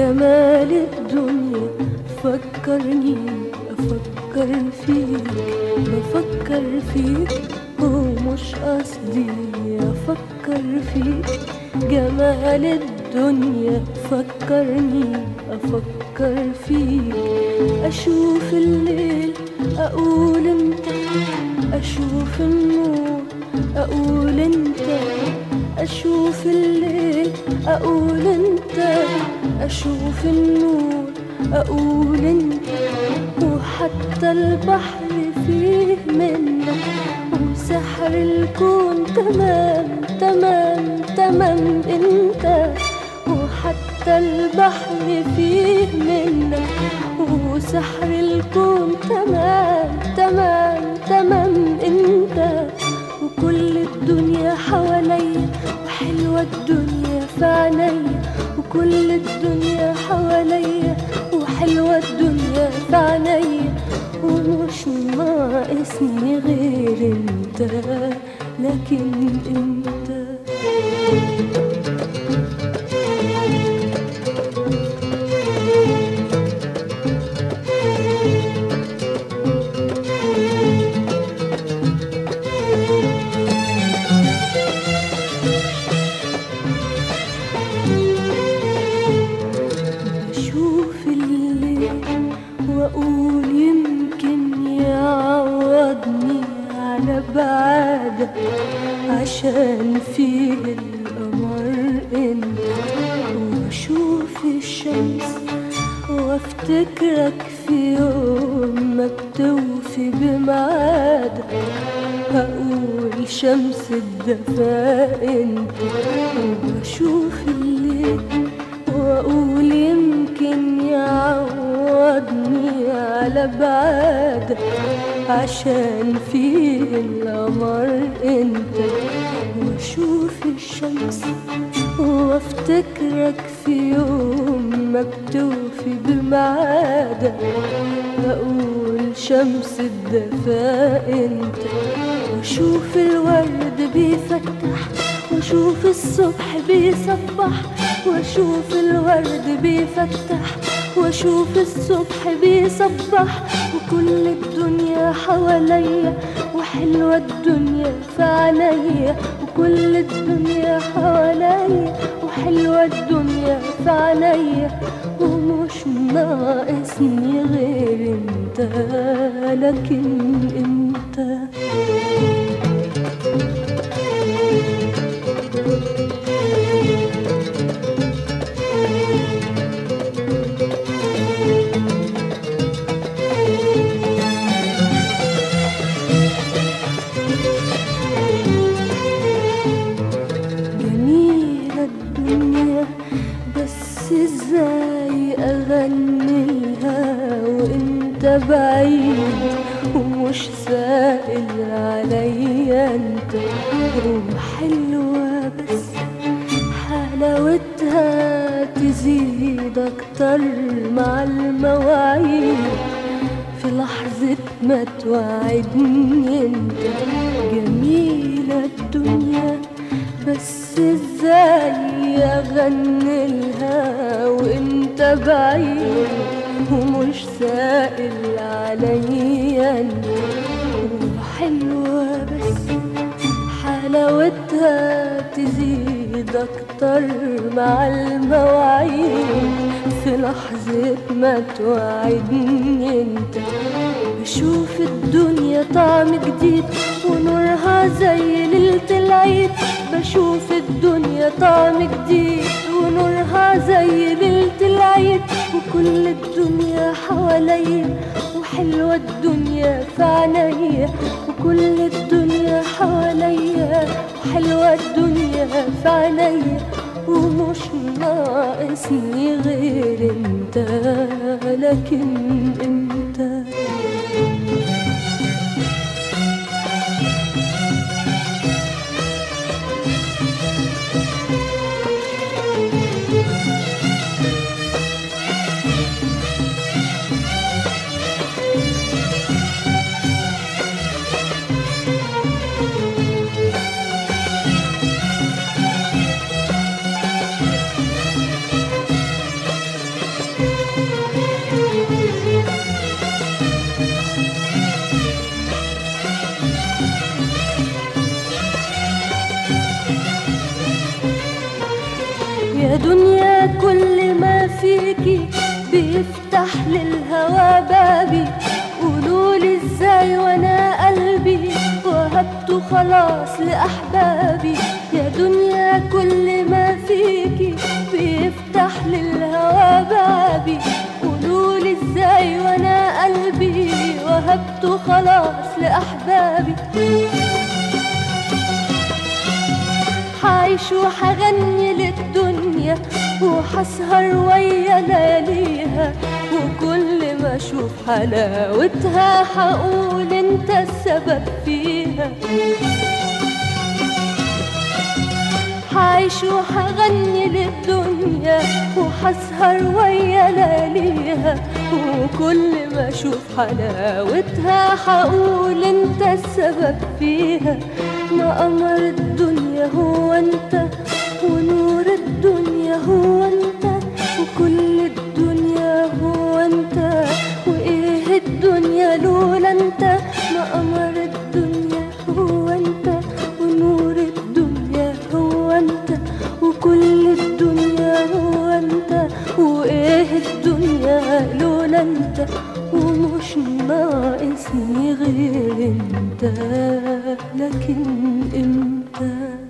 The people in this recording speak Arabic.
جمال الدنيا فكرني أفكر فيك، بفكر فيك ومش قصدي أفكر فيك. جمال الدنيا فكرني أفكر فيك. أشوف الليل أقول انت، أشوف النور أقول انت، أشوف الليل أقول انت، أشوف النور أقول انت. وحتى البحر فيه منك، وسحر الكون تمام تمام تمام انت. وحتى البحر فيه منك، وسحر الكون تمام تمام تمام انت. وكل الدنيا حواليا وحلوة الدنيا في عينيا، وكل الدنيا حواليا وحلوة الدنيا في عينيا. ومش ناقصني غير انت، لكن انت وأقول يمكن يعوضني على بعادك، عشان فيه القمر انت. وأشوف الشمس وافتكرك في يوم ما بتوفي بميعادك. هقول شمس الدفا انت. وأشوف الليل وأقول يمكن يعوضني على بعادك، عشان فيه القمر انت. واشوف الشمس وافتكرك في يوم ما بتوفي بميعادك. اقول شمس الدفا انت. واشوف الورد بيفتح، واشوف الصبح بيصبح، واشوف الورد بيفتح، واشوف الصبح بيصبح. وكل الدنيا حواليا وحلوة الدنيا في عينيا، وكل الدنيا حواليا وحلوة الدنيا في عينيا. ومش ناقصني غير انت، لكن انت ازاي اغنيها وانت بعيد ومش سائل عليا انت. وحلوة بس حلاوتها تزيد اكتر مع المواعيد، في لحظة ما توعدني انت. جميلة الدنيا بس ازاي اغني لها وانت بعيد ومش سائل عليا انت. وحلوة بس حلاوتها تزيد اكتر مع المواعيد، في لحظة ما توعدني انت. بشوف الدنيا طعم جديد ونورها زي ليلة العيد. بشوف الدنيا طعم جديد ونورها زي ليلة العيد. وكل الدنيا حواليا وحلوة الدنيا في عينيا، وكل الدنيا حواليا وحلوة الدنيا في عينيا. ومش ناقصني غير انت، لكن انت يا دنيا كل ما فيكي بيفتح للهوى بابي، قولولي ازاي وانا قلبي وهبته خلاص لأحبابي. يا دنيا كل ما فيكي بيفتح للهوى بابي، قولولي ازاي وانا قلبي وهبته خلاص لأحبابي. حعيش وحغني للدنيا وحسهر ويا لياليها، وكل ما اشوف حلاوتها حقول انت السبب فيها. حعيش وحغني للدنيا وحسهر ويا لياليها، وكل ما اشوف حلاوتها حقول انت السبب فيها. ما قمر الدنيا هو انت، ونور الدنيا هو انت، وكل الدنيا هو انت، وايه الدنيا لولا انت. ما قمر الدنيا هو انت، ونور الدنيا هو انت، وكل الدنيا هو انت، وايه الدنيا لولا انت. ومش ناقصني غير انت، لكن انت